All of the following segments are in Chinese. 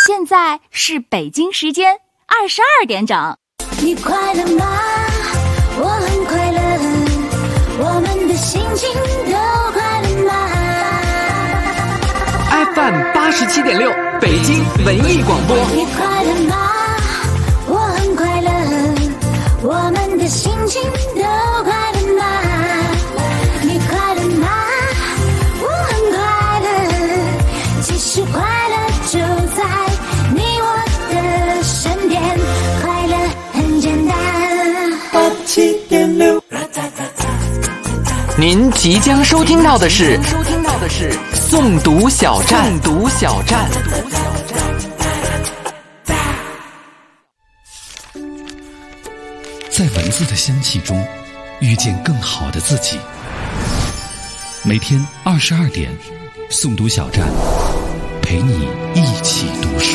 现在是北京时间22点整。 你快乐吗？我很快乐，我们的心情都快乐吗？ FM 87.6北京文艺广播。 你快乐吗？我很快乐，我们的心情都快乐吗？你快乐吗？我很快乐，其实快乐就在你我的身边，快乐很简单。87.6。 您即将收听到的是诵读小站。 在文字的香气中遇见更好的自己。每天22点，诵读小站陪你一起读书。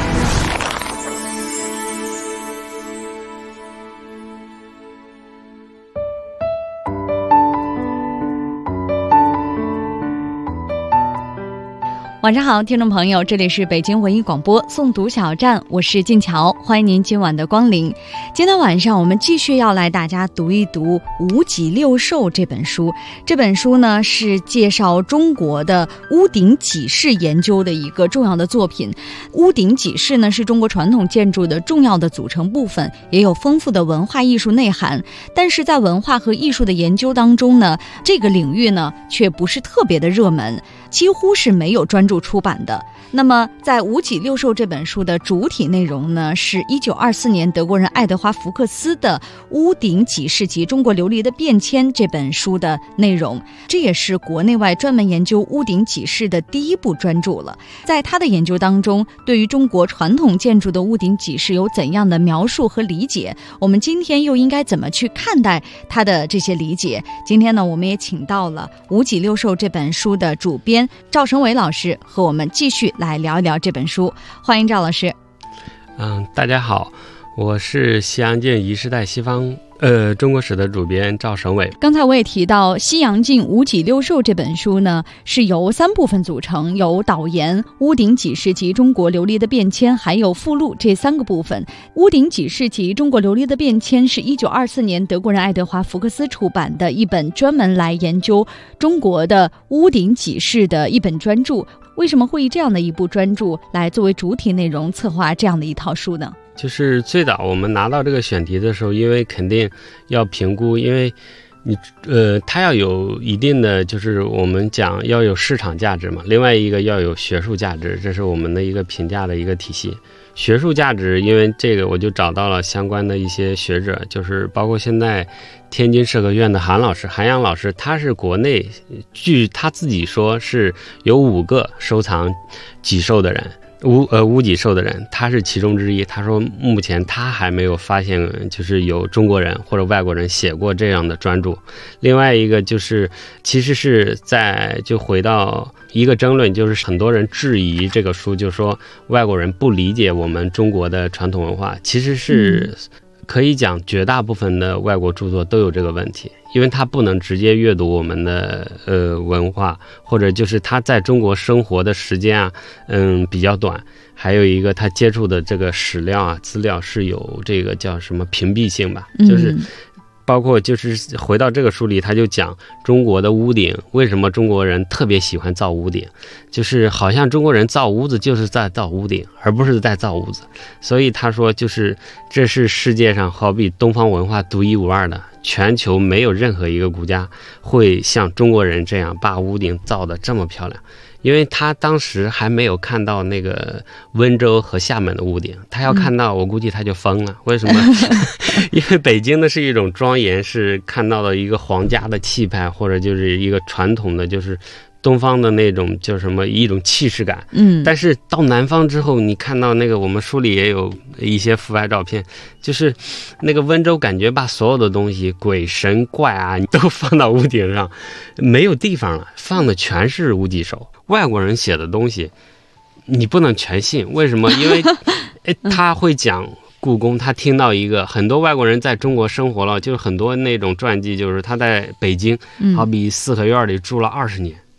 晚上好，听众朋友，这里是北京文艺广播诵读小站，我是静乔，欢迎您今晚的光临。今天晚上我们继续要来大家读一读《五脊六兽》这本书。这本书呢是介绍中国的屋顶脊式研究的一个重要的作品。屋顶脊式呢是中国传统建筑的重要的组成部分，也有丰富的文化艺术内涵。但是在文化和艺术的研究当中呢，这个领域呢却不是特别的热门，几乎是没有专著出版的。那么在《五脊六兽》这本书的主体内容呢，是1924年德国人爱德华·福克斯的《屋顶脊式及中国琉璃的变迁》这本书的内容，这也是国内外专门研究屋顶脊式的第一部专著了。在他的研究当中，对于中国传统建筑的屋顶脊式有怎样的描述和理解？我们今天又应该怎么去看待他的这些理解？今天呢，我们也请到了《五脊六兽》这本书的主编赵成伟老师和我们继续来聊一聊这本书。欢迎赵老师。 大家好，我是西洋镜一世代西方中国史的主编赵成伟。 刚才我也提到《西洋镜五脊六兽》这本书呢，是由3部分组成，有导言、屋顶脊式及中国琉璃的变迁，还有附录这3个部分。屋顶脊式及中国琉璃的变迁是1924年德国人爱德华·福克斯出版的一本专门来研究中国的屋顶脊式的一本专著。为什么会以这样的一部专著来作为主体内容策划这样的一套书呢？ 就是最早我们拿到这个选题的时候，因为肯定要评估，因为你它要有一定的，就是我们讲要有市场价值嘛，另外一个要有学术价值，这是我们的一个评价的一个体系。学术价值，因为这个我就找到了相关的一些学者，就是包括现在天津社科院的韩阳老师，他是国内据他自己说是有5个收藏脊兽的人，屋脊兽的人，他是其中之一。他说目前他还没有发现就是有中国人或者外国人写过这样的专著。另外一个就是其实是就回到一个争论，就是很多人质疑这个书，就是说外国人不理解我们中国的传统文化，其实是可以讲绝大部分的外国著作都有这个问题，因为他不能直接阅读我们的文化，或者就是他在中国生活的时间啊比较短，还有一个他接触的这个史料啊资料是有这个叫什么屏蔽性吧，就是包括就是回到这个书里，他就讲中国的屋顶，为什么中国人特别喜欢造屋顶，就是好像中国人造屋子就是在造屋顶，而不是在造屋子。所以他说就是这是世界上好比东方文化独一无二的，全球没有任何一个国家会像中国人这样把屋顶造得这么漂亮。因为他当时还没有看到那个温州和厦门的屋顶，他要看到我估计他就疯了。为什么？因为北京的是一种庄严，是看到了一个皇家的气派，或者就是一个传统的就是东方的那种叫什么一种气势感。但是到南方之后，你看到那个我们书里也有一些俯拍照片，就是那个温州感觉把所有的东西鬼神怪啊都放到屋顶上，没有地方了，放的全是无脊兽。外国人写的东西你不能全信，为什么？因为他会讲故宫，他听到一个很多外国人在中国生活了，就是很多那种传记，就是他在北京好比四合院里住了20年，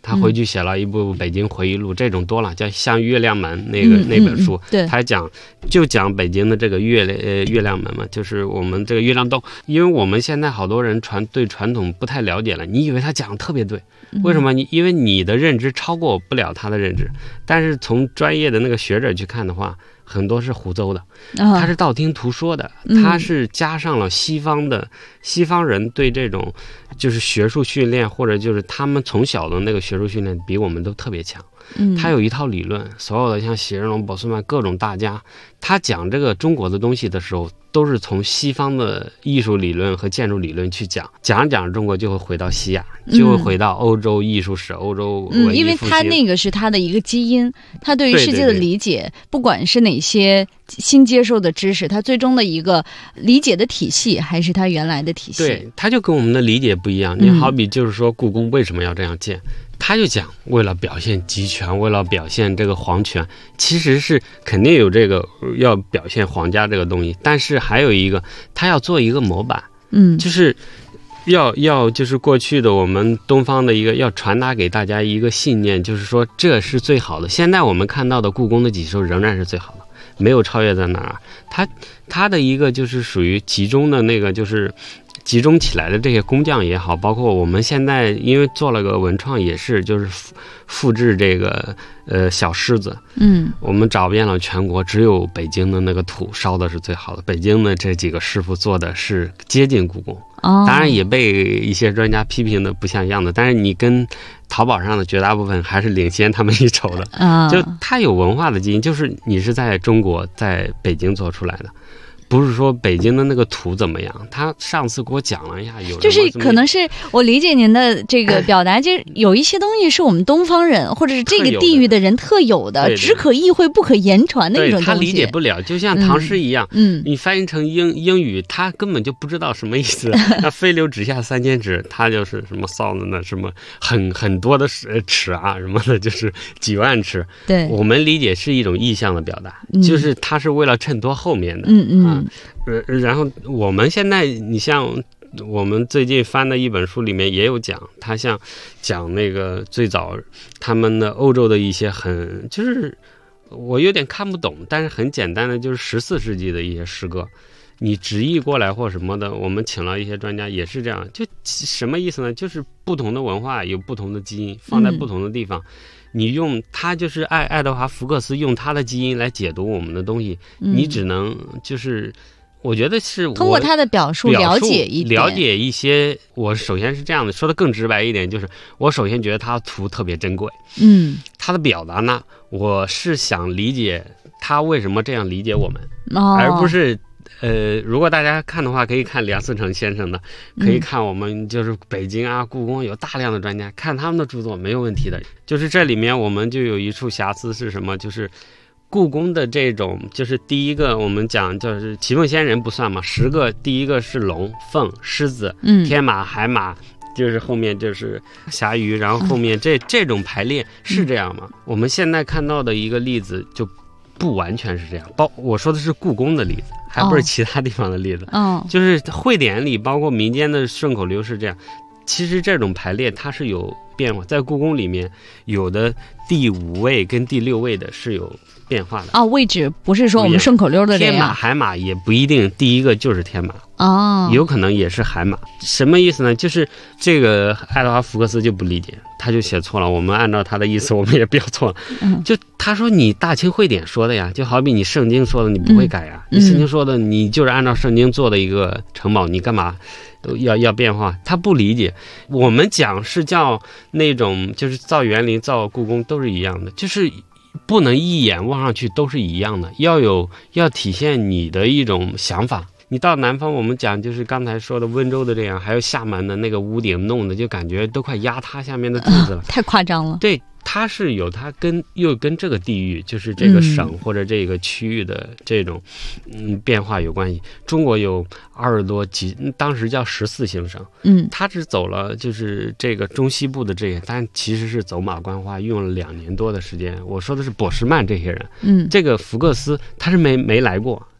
他回去写了一部《北京回忆录》，这种多了，叫《向月亮门》那本书， 对， 他讲北京的这个月亮门嘛，就是我们这个月亮洞。因为我们现在好多人对传统不太了解了，你以为他讲的特别对，为什么？因为你的认知超过不了他的认知，但是从专业的那个学者去看的话，很多是胡诌的，他是道听途说的，他是加上了西方人对这种就是学术训练，或者就是他们从小的那个学术训练比我们都特别强。他有一套理论，所有的像席日隆、博斯曼各种大家，他讲这个中国的东西的时候，都是从西方的艺术理论和建筑理论去讲中国就会回到西亚，就会回到欧洲艺术史、欧洲文艺复兴。 因为他那个是他的一个基因，他对于世界的理解，不管是哪些新接受的知识，他最终的一个理解的体系还是他原来的体系。 对，他就跟我们的理解不一样。你好比就是说故宫为什么要这样建？他就讲为了表现集权，为了表现这个皇权，其实是肯定有这个要表现皇家这个东西，但是还有一个他要做一个模板，就是要就是过去的我们东方的一个要传达给大家一个信念，就是说这是最好的。现在我们看到的故宫的几艘仍然是最好的，没有超越在哪儿。他的一个就是属于集中的那个就是集中起来的这些工匠也好，包括我们现在因为做了个文创，也是就是复制这个小狮子，我们找遍了全国，只有北京的那个土烧的是最好的，北京的这几个师傅做的是接近故宫，当然也被一些专家批评的不像样的，但是你跟淘宝上的绝大部分还是领先他们一筹的，就它有文化的基因，就是你是在中国在北京做出来的，不是说北京的那个土怎么样。他上次给我讲了一下， 就是可能是我理解您的这个表达，就是有一些东西是我们东方人或者是这个地域的人特有的，只可意会不可言传的一种东西。 他理解不了，就像唐诗一样，你翻译成英语，他根本就不知道什么意思。那飞流直下3千尺，他就是什么臊的呢？什么很多的尺啊，什么的，就是几万尺。 对， 我们理解是一种意象的表达，就是他是为了衬托后面的。然后我们现在，你像我们最近翻的一本书里面也有讲，他像讲那个最早他们的欧洲的一些就是我有点看不懂，但是很简单的，就是14世纪的一些诗歌，你直译过来或什么的，我们请了一些专家也是这样，就什么意思呢？就是不同的文化有不同的基因，放在不同的地方。你用他就是爱德华·福克斯用他的基因来解读我们的东西，你只能就是我觉得是我通过他的表述了解一些。我首先是这样的，说的更直白一点，就是我首先觉得他的图特别珍贵，他的表达呢，我是想理解他为什么这样理解我们，而不是如果大家看的话，可以看梁思成先生的，可以看我们就是北京啊、故宫有大量的专家，看他们的著作没有问题的。就是这里面我们就有一处瑕疵是什么？就是故宫的这种，就是第一个我们讲就是奇凤仙人不算嘛，10个，第一个是龙、凤、狮子、天马、海马。就是后面就是侠鱼，然后后面这种排列是这样吗？我们现在看到的一个例子就不完全是这样，我说的是故宫的例子，还不是其他地方的例子。就是汇典里包括民间的顺口溜是这样。其实这种排列它是有变化，在故宫里面有的第5位跟第6位的是有变化的位置不是说我们顺口溜的这样。 天马海马也不一定第一个就是天马有可能也是海马。什么意思呢？就是这个爱德华·福克斯就不理解，他就写错了，我们按照他的意思我们也不要错了。就他说你大清汇典说的呀，就好比你圣经说的你不会改呀，你圣经说的你就是按照圣经做的一个城堡，你干嘛要变化？他不理解。我们讲是叫那种就是造园林造故宫都是一样的，就是不能一眼望上去都是一样的，要体现你的一种想法。你到南方，我们讲就是刚才说的温州的这样，还有厦门的那个屋顶弄的就感觉都快压塌下面的柱子了， 太夸张了。对， 它是有它又跟这个地域，就是这个省或者这个区域的这种变化有关系。中国有20多几，当时叫14行省，它只走了就是这个中西部的这些，但其实是走马观花，用了2年多的时间。我说的是博士曼这些人，这个福克斯他是没来过。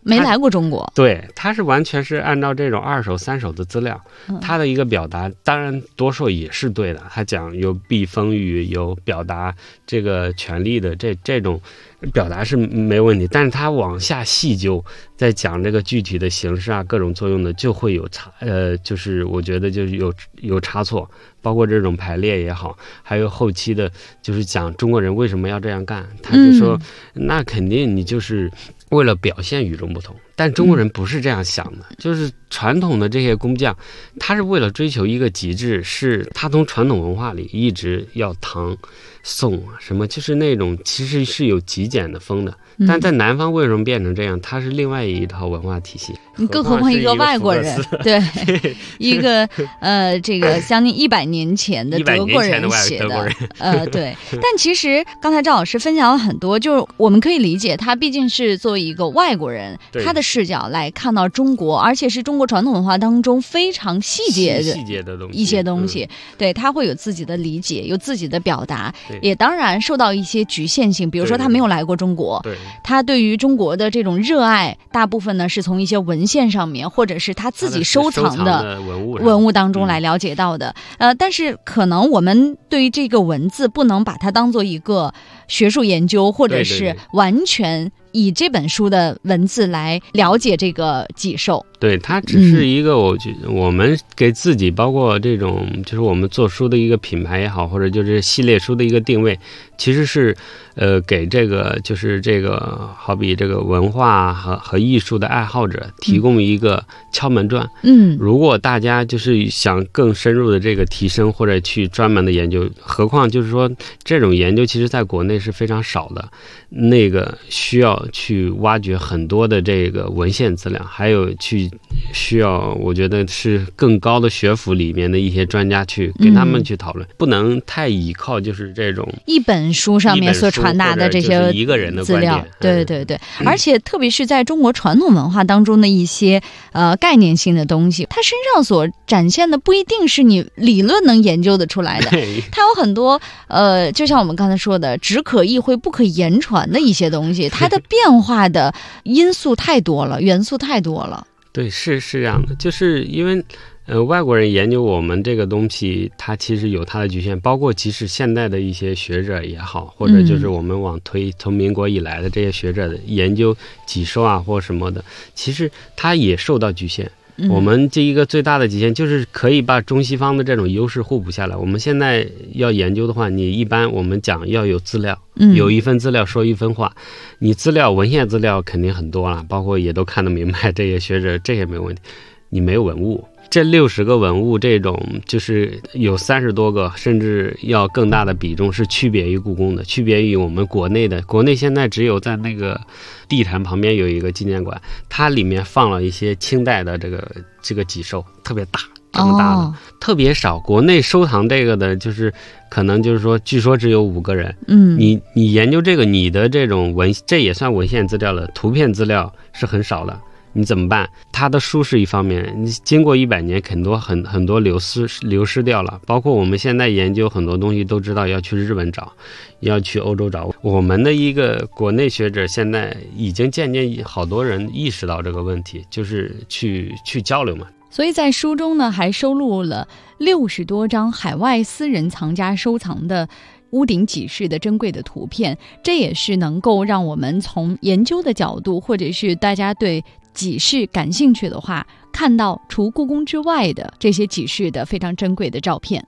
没来过中国。 对，他是完全是按照这种2手3手的资料，他的一个表达，当然多数也是对的。他讲有避风雨，有表达这个权利的这种表达是没问题，但是他往下细究，在讲这个具体的形式啊，各种作用的，就会有就是我觉得就是有差错，包括这种排列也好，还有后期的，就是讲中国人为什么要这样干，他就说，那肯定你就是为了表现与众不同，但中国人不是这样想的，就是传统的这些工匠，他是为了追求一个极致，是他从传统文化里一直要唐宋什么，就是那种其实是有极简的风的，但在南方为什么变成这样？它是另外一套文化体系。 你更何况一个外国人，对，一个这个将近100年前的德国人写的，对。但其实刚才赵老师分享了很多，就是我们可以理解，他毕竟是作为一个外国人，他的视角来看到中国，而且是中国传统文化当中非常细节的一些东西，对，他会有自己的理解，有自己的表达，也当然受到一些局限性，比如说他没有来过中国，他对于中国的这种热爱，大部分呢是从一些文献上面，或者是他自己收藏的文物当中来了解到的。但是可能我们对于这个文字不能把它当做一个学术研究，或者是完全以这本书的文字来了解这个己兽。 对，它只是一个我们给自己，包括这种就是我们做书的一个品牌也好，或者就是系列书的一个定位，其实是给这个就是这个好比这个文化和艺术的爱好者提供一个敲门砖。如果大家就是想更深入的这个提升，或者去专门的研究，何况就是说这种研究其实在国内是非常少的，那个需要去挖掘很多的这个文献资料，还有需要我觉得是更高的学府里面的一些专家去跟他们去讨论，不能太依靠就是这种一本书上面所传达的这些一个人的资料。对，而且特别是在中国传统文化当中的一些概念性的东西，它身上所展现的不一定是你理论能研究得出来的，它有很多就像我们刚才说的只可意会不可言传的一些东西，它的变化的因素太多了，元素太多了。 对，是这样的，就是因为外国人研究我们这个东西，它其实有它的局限，包括即使现代的一些学者也好，或者就是我们往推从民国以来的这些学者的研究己兽啊或什么的，其实它也受到局限。我们这一个最大的极限就是可以把中西方的这种优势互补下来。我们现在要研究的话，你一般我们讲要有资料，有一份资料说一分话，你资料文献资料肯定很多了，包括也都看得明白，这些学者这些没有问题，你没有文物。这60个文物，这种就是有30多个，甚至要更大的比重是区别于故宫的，区别于我们国内的。国内现在只有在那个地坛旁边有一个纪念馆，它里面放了一些清代的这个己兽，特别大，这么大的，特别少。国内收藏这个的，就是可能就是说，据说只有5个人。你研究这个，你的这种这也算文献资料了，图片资料是很少的。你怎么办？它的舒适一方面，你经过100年，很多流失掉了。包括我们现在研究很多东西，都知道要去日本找，要去欧洲找。我们的一个国内学者现在已经渐渐好多人意识到这个问题，就是去交流嘛。 所以在书中呢，还收录了60多张海外私人藏家收藏的屋顶几室的珍贵的图片，这也是能够让我们从研究的角度，或者是大家对几室感兴趣的话，看到除故宫之外的这些几室的非常珍贵的照片。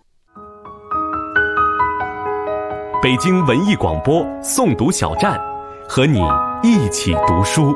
北京文艺广播诵读小站，和你一起读书。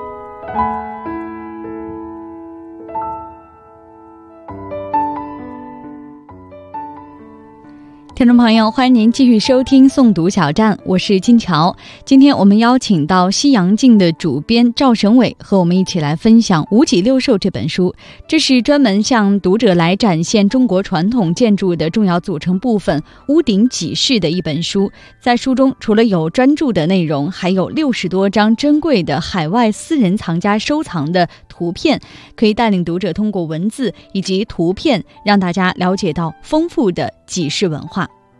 听众朋友，欢迎您继续收听诵读小站，我是金桥。今天我们邀请到西洋镜的主编赵省伟和我们一起来分享《五脊六兽》这本书。这是专门向读者来展现中国传统建筑的重要组成部分屋顶几室的一本书。在书中除了有专著的内容，还有60多张珍贵的海外私人藏家收藏的图片，可以带领读者通过文字以及图片，让大家了解到丰富的几室文化。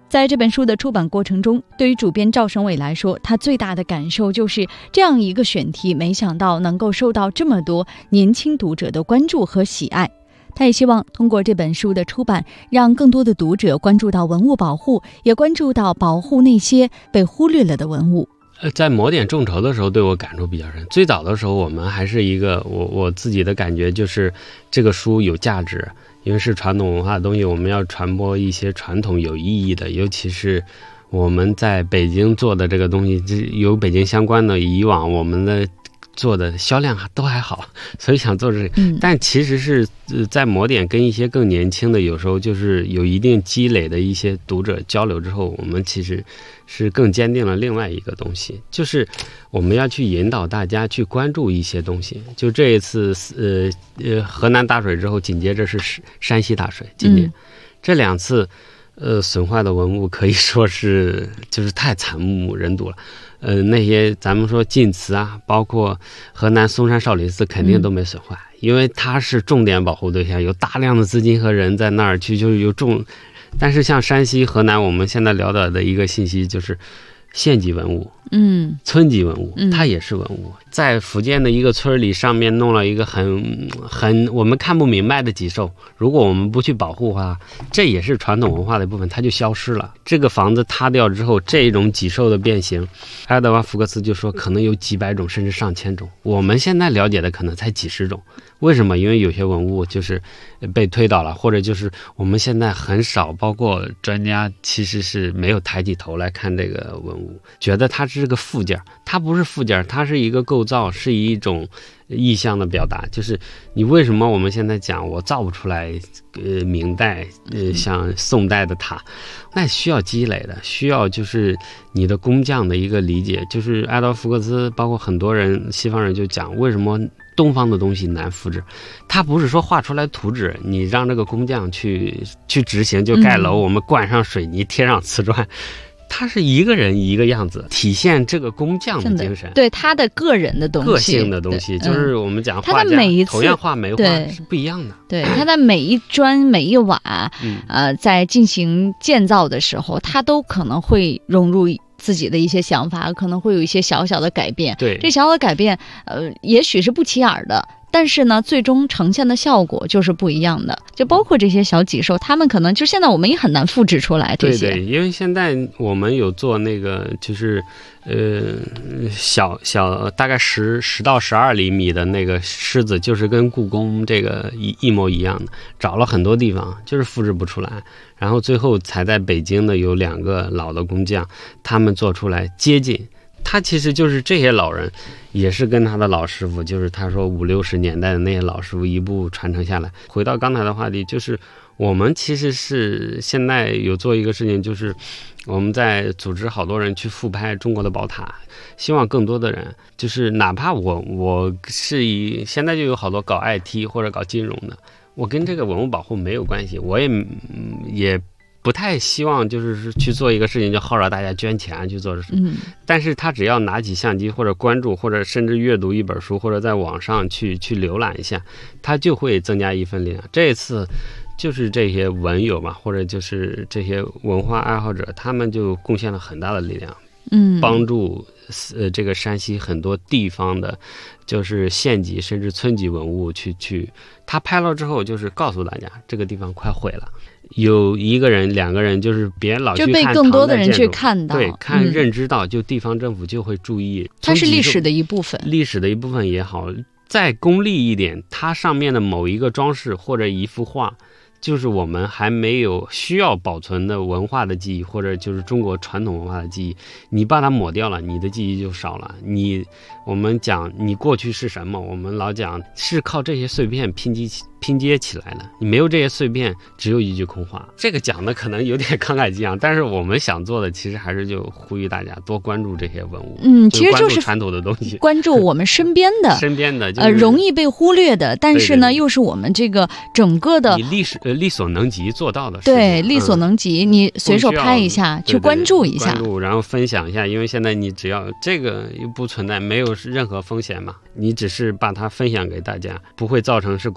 在这本书的出版过程中，对于主编赵省伟来说，他最大的感受就是这样一个选题，没想到能够受到这么多年轻读者的关注和喜爱。他也希望通过这本书的出版，让更多的读者关注到文物保护，也关注到保护那些被忽略了的文物。 在抹点众筹的时候对我感触比较深。最早的时候我们还是一个我自己的感觉就是这个书有价值，因为是传统文化的东西，我们要传播一些传统有意义的，尤其是我们在北京做的这个东西，有北京相关的，以往我们的做的销量都还好，所以想做这个。但其实是在抹点跟一些更年轻的，有时候就是有一定积累的一些读者交流之后，我们其实是更坚定了另外一个东西，就是我们要去引导大家去关注一些东西。就这一次河南大水之后，紧接着是山西大水，今年这2次损坏的文物可以说是就是太惨目人睹了。那些咱们说晋祠啊，包括河南嵩山少林寺肯定都没损坏，因为它是重点保护对象，有大量的资金和人在那儿去，就是有但是像山西、河南，我们现在了解的一个信息就是县级文物，村级文物，它也是文物。在福建的一个村里，上面弄了一个很我们看不明白的脊兽，如果我们不去保护的话，这也是传统文化的一部分，它就消失了。这个房子塌掉之后，这种脊兽的变形，爱德华·福克斯就说可能有几百种甚至上千种，我们现在了解的可能才几十种。为什么？因为有些文物就是被推倒了，或者就是我们现在很少，包括专家其实是没有抬起头来看这个文物，觉得它是个附件，它不是附件，它是一个构造，是一种意象的表达。就是你为什么我们现在讲我造不出来明代像宋代的塔，那需要积累的，需要就是你的工匠的一个理解。就是爱德华·福克斯包括很多人西方人就讲为什么东方的东西难复制，它不是说画出来图纸你让这个工匠去执行，就盖楼我们灌上水泥贴上瓷砖，他是一个人一个样子，体现这个工匠的精神， 对他的个人的东西， 个性的东西，就是我们讲画家同样画梅花是不一样的。 对，他的每一砖每一瓦，在进行建造的时候，他都可能会融入自己的一些想法，可能会有一些小小的改变。 对， 这小小的改变，也许是不起眼的。但是呢，最终呈现的效果就是不一样的。就包括这些小脊兽，他们可能就现在我们也很难复制出来这些。 对，因为现在我们有做那个就是小大概10到12厘米的那个狮子，就是跟故宫这个一模一样的，找了很多地方就是复制不出来，然后最后才在北京的有2个老的工匠，他们做出来接近。他其实就是这些老人也是跟他的老师傅，就是他说50、60年代的那些老师傅一步传承下来。回到刚才的话题，就是我们其实是现在有做一个事情，就是我们在组织好多人去复拍中国的宝塔，希望更多的人，就是哪怕我是现在就有好多搞 IT 或者搞金融的，我跟这个文物保护没有关系，我也不太希望就是去做一个事情就号召大家捐钱去做这事，但是他只要拿起相机或者关注或者甚至阅读一本书或者在网上去浏览一下，他就会增加一份力量。这一次就是这些文友嘛，或者就是这些文化爱好者，他们就贡献了很大的力量，帮助这个山西很多地方的就是县级甚至村级文物去他拍了之后就是告诉大家这个地方快毁了，有1个人2个人，就是别老去看， 就被更多的人去看到， 对，认知到，就地方政府就会注意， 它是历史的一部分， 历史的一部分也好，再功利一点，它上面的某一个装饰或者一幅画，就是我们还没有需要保存的文化的记忆，或者就是中国传统文化的记忆，你把它抹掉了，你的记忆就少了。我们讲你过去是什么，我们老讲是靠这些碎片拼接起来的，你没有这些碎片，只有一句空话。这个讲的可能有点慷慨激昂，但是我们想做的其实还是就呼吁大家多关注这些文物， 其实就是传统的东西， 关注我们身边的就是容易被忽略的，但是呢又是我们这个整个的你力所能及做到的事情， 对，力所能及，你随手拍一下，去关注一下， 然后分享一下，因为现在你只要这个又不存在，没有任何风险嘛，你只是把它分享给大家，不会造成是广告，大家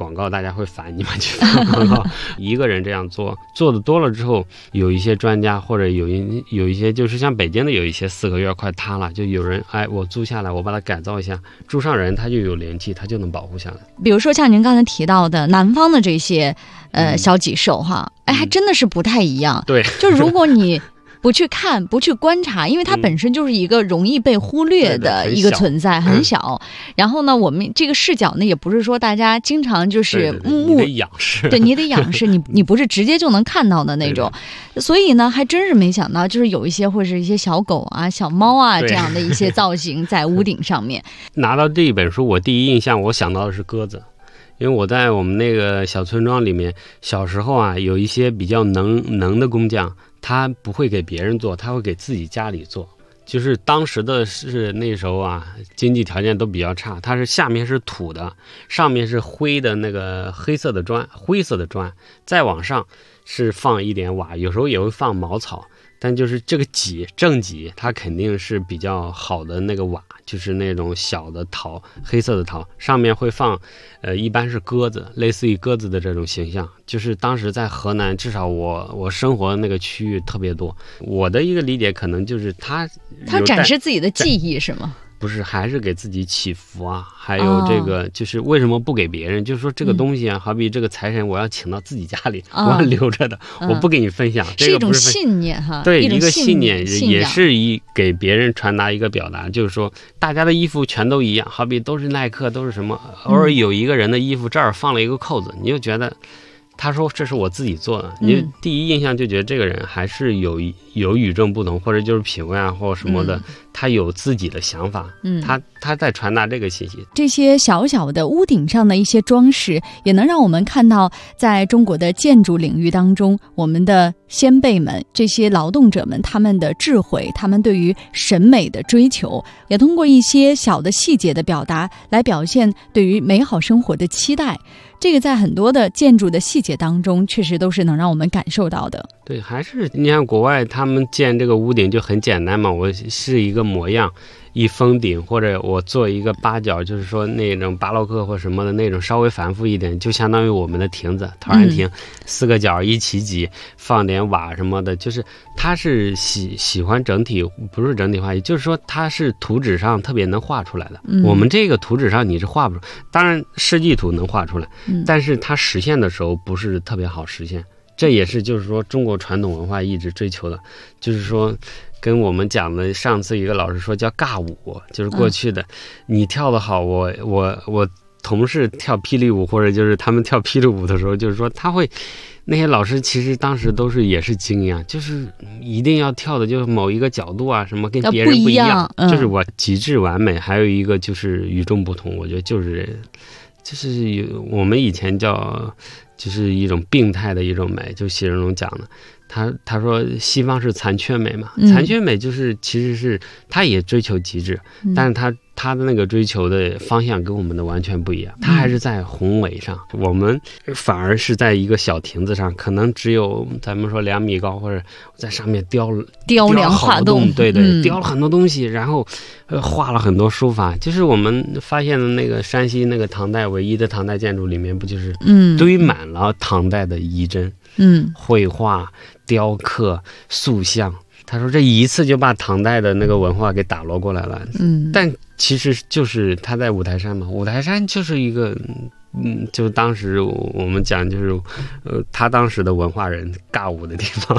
家会烦你嘛，就很好。一个人这样做的多了之后，有一些专家或者有一些就是像北京的有一些4合院快塌了，就有人我租下来，我把它改造一下，住上人他就有灵气，他就能保护下来。 比如说像您刚才提到的南方的这些小脊兽哈，还真的是不太一样。 对， 就如果你不去看，不去观察，因为它本身就是一个容易被忽略的一个存在，很小。然后呢，我们这个视角呢，也不是说大家经常就是你得仰视， 对，你得仰视，你不是直接就能看到的那种。所以呢，还真是没想到，就是有一些或者是一些小狗啊、小猫啊这样的一些造型在屋顶上面。 拿到这一本书，我第一印象我想到的是鸽子。因为我在我们那个小村庄里面，小时候啊，有一些比较能的工匠，他不会给别人做，他会给自己家里做。就是当时的是那时候啊，经济条件都比较差，它是下面是土的，上面是灰的那个灰色的砖，再往上是放一点瓦，有时候也会放茅草。但就是这个正脊，它肯定是比较好的那个瓦，就是那种小的陶，黑色的陶，上面会放，一般是鸽子，类似于鸽子的这种形象。就是当时在河南，至少我生活的那个区域特别多。我的一个理解可能就是他展示自己的技艺是吗？ 不是，还是给自己祈福啊，还有这个就是为什么不给别人？就是说这个东西啊，好比这个财神，我要请到自己家里，我要留着的，我不给你分享。 是一种信念哈， 对，一个信念，也是给别人传达一个表达，就是说大家的衣服全都一样，好比都是耐克，都是什么，偶尔有一个人的衣服这儿放了一个扣子，你就觉得。他说这是我自己做的，你第一印象就觉得这个人还是有与众不同，或者就是品味啊或什么的，他有自己的想法，他在传达这个信息。 这些小小的屋顶上的一些装饰，也能让我们看到在中国的建筑领域当中，我们的先辈们这些劳动者们他们的智慧，他们对于审美的追求，也通过一些小的细节的表达来表现对于美好生活的期待。这个在很多的建筑的细节当中，确实都是能让我们感受到的。 对，还是你看国外他们建这个屋顶就很简单嘛，我是一个模样，一封顶，或者我做一个八角，就是说那种巴洛克或什么的那种稍微繁复一点，就相当于我们的亭子陶然亭，4个角一起挤，放点瓦什么的，就是他是喜欢整体，不是整体化，也就是说他是图纸上特别能画出来的。我们这个图纸上你是画不出，当然设计图能画出来，但是它实现的时候不是特别好实现。这也是就是说中国传统文化一直追求的，就是说跟我们讲的上次一个老师说叫尬舞，就是过去的你跳得好，我同事跳霹雳舞，或者就是他们跳霹雳舞的时候，就是说他会那些老师其实当时都是也是精英啊，就是一定要跳的就是某一个角度啊什么跟别人不一样，就是我极致完美。还有一个就是与众不同，我觉得就是我们以前叫就是一种病态的一种美，就席荣讲的，他说西方是残缺美嘛，残缺美就是其实是他也追求极致，但是他的那个追求的方向跟我们的完全不一样，他还是在宏伟上，我们反而是在一个小亭子上，可能只有咱们说2米高，或者在上面雕梁画栋， 对，雕了很多东西，然后画了很多书法。就是我们发现的那个山西那个唐代唯一的唐代建筑里面，不就是堆满了唐代的遗珍，绘画、雕刻、塑像。他说这一次就把唐代的那个文化给打落过来了。但其实就是他在五台山嘛，五台山就是一个就当时我们讲就是他当时的文化人尬舞的地方。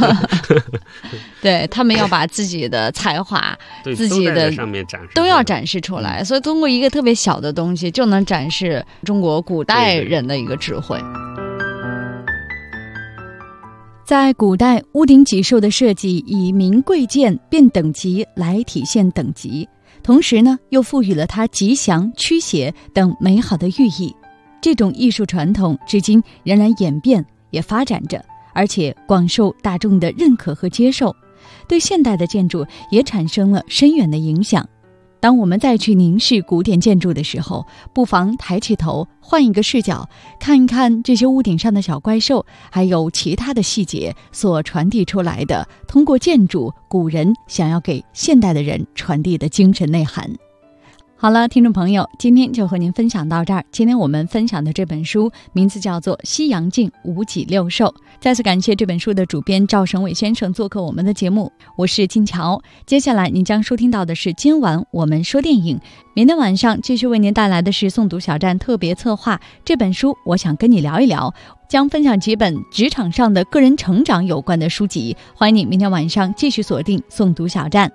对，他们要把自己的才华自己的上面展示都要展示出来，所以通过一个特别小的东西就能展示中国古代人的一个智慧。在古代，屋顶脊兽的设计以名贵贱变等级来体现等级，同时呢，又赋予了它吉祥、驱邪等美好的寓意。这种艺术传统至今仍然演变也发展着，而且广受大众的认可和接受，对现代的建筑也产生了深远的影响。当我们再去凝视古典建筑的时候，不妨抬起头，换一个视角，看一看这些屋顶上的小怪兽，还有其他的细节所传递出来的，通过建筑古人想要给现代的人传递的精神内涵。 好了，听众朋友，今天就和您分享到这儿。今天我们分享的这本书名字叫做《西洋镜五脊六兽》。再次感谢这本书的主编赵成伟先生做客我们的节目，我是金乔。接下来您将收听到的是今晚我们说电影，明天晚上继续为您带来的是诵读小站特别策划。这本书我想跟你聊一聊，将分享几本职场上的个人成长有关的书籍。欢迎你明天晚上继续锁定诵读小站。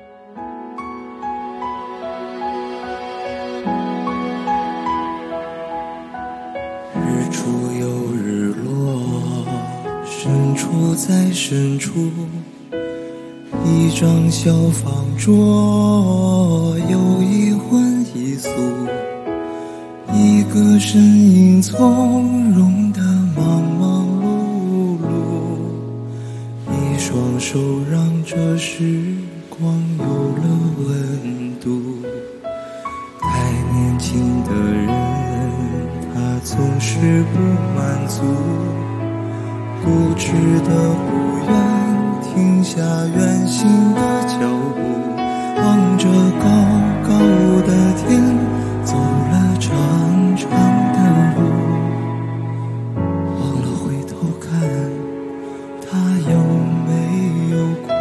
日出又日落，深处在深处，一张小方桌，有一荤一素，一个身影从容的忙忙碌碌，一双手让这时光有了温度。太年轻的人，他总是不满足，固执的不愿停下远行的脚步，望着高高的天，走了长长的路，忘了回头看他有没有哭。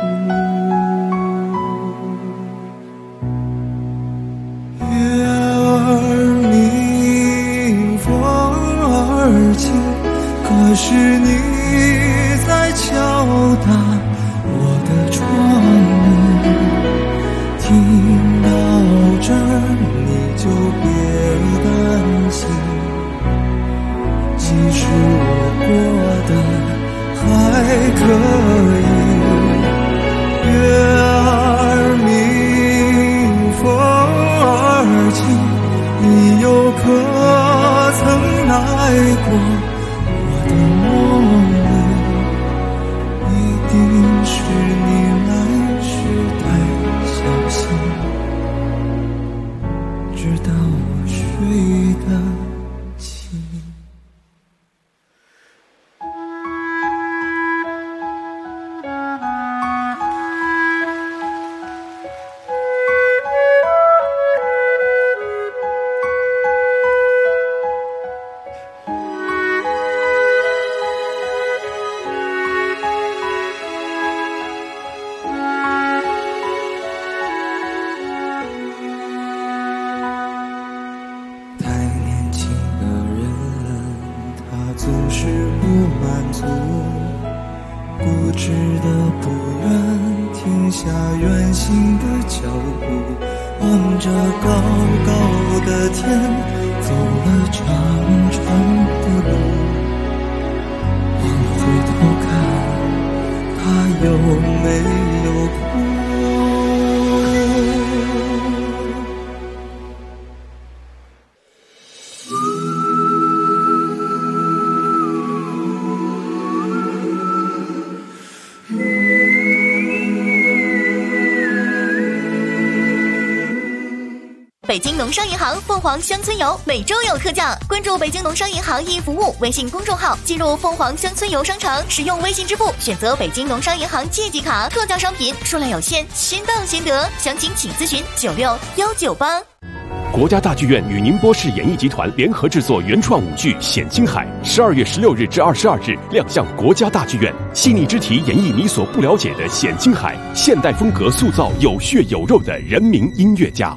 月儿明，风儿轻，可是你在敲打我的窗户，听到这儿你就别担心，其实我过得还可以。月儿明，风儿轻，你又可曾来过我的梦里？一定是你来时太小心，直到我睡得轻。总是不满足，固执的不愿停下远行的脚步，望着高高的天，走了长长的路，忘了回头看他有没有哭。 北京农商银行凤凰乡村游每周有特价，关注北京农商银行易服务微信公众号，进入凤凰乡村游商城，使用微信支付选择北京农商银行借记卡，特价商品数量有限，先到先得，详情请咨询96198。 国家大剧院与宁波市演艺集团联合制作原创舞剧《显青海》，12月16日至22日亮相国家大剧院，细腻之题演绎你所不了解的显青海，现代风格塑造有血有肉的人民音乐家。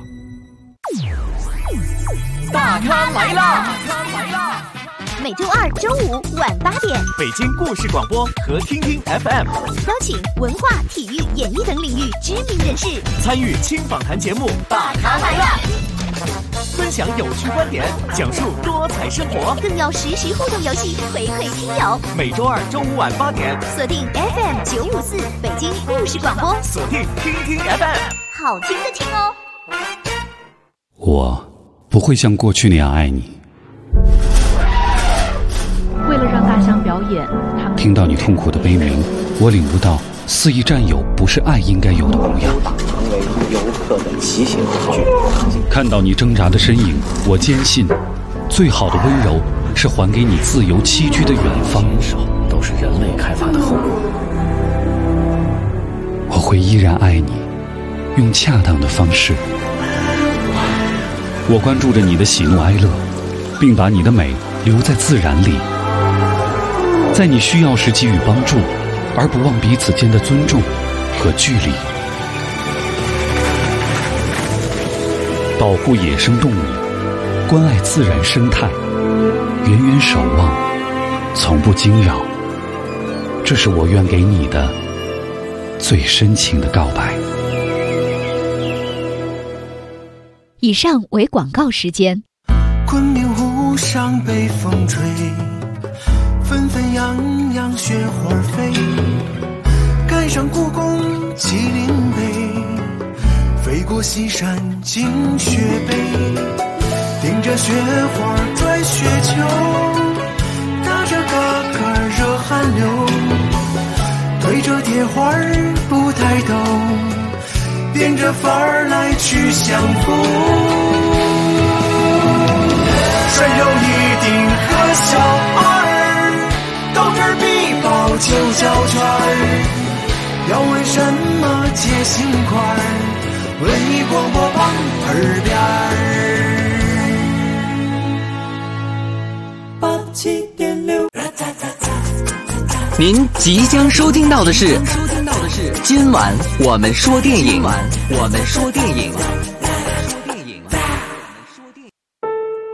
大咖来啦！ 每周二、周五晚8点， 北京故事广播和听听 FM 邀请文化、体育、演艺等领域知名人士参与轻访谈节目《大咖来啦》，分享有趣观点，讲述多彩生活， 更有实时互动游戏回馈听友。 每周二、周五晚8点， 锁定 FM 954北京故事广播， 锁定听听 FM， 好听的听哦。 我不会像过去那样爱你。 为了让大象表演，他们听到你痛苦的悲鸣，我领悟到肆意占有不是爱应该有的模样。 成为游客的骑行工具。 看到你挣扎的身影，我坚信，最好的温柔是还给你自由栖居的远方。 都是人类开发的后果。 我会依然爱你，用恰当的方式。 我关注着你的喜怒哀乐，并把你的美留在自然里，在你需要时给予帮助，而不忘彼此间的尊重和距离。保护野生动物，关爱自然生态，远远守望，从不惊扰，这是我愿给你的最深情的告白。 以上为广告时间。 昆明湖上北风吹，纷纷扬扬雪花飞，赶上故宫麒麟碑，飞过西山进雪北，顶着雪花拽雪球，打着嘎嘎热汗流，对着铁花不抬头，变着法儿来去相逢。帅有一顶和小二，高个比宝就叫圈儿，要问什么接心块儿，文艺广播榜耳边87.6。 您即将收听到的是今晚我们说电影。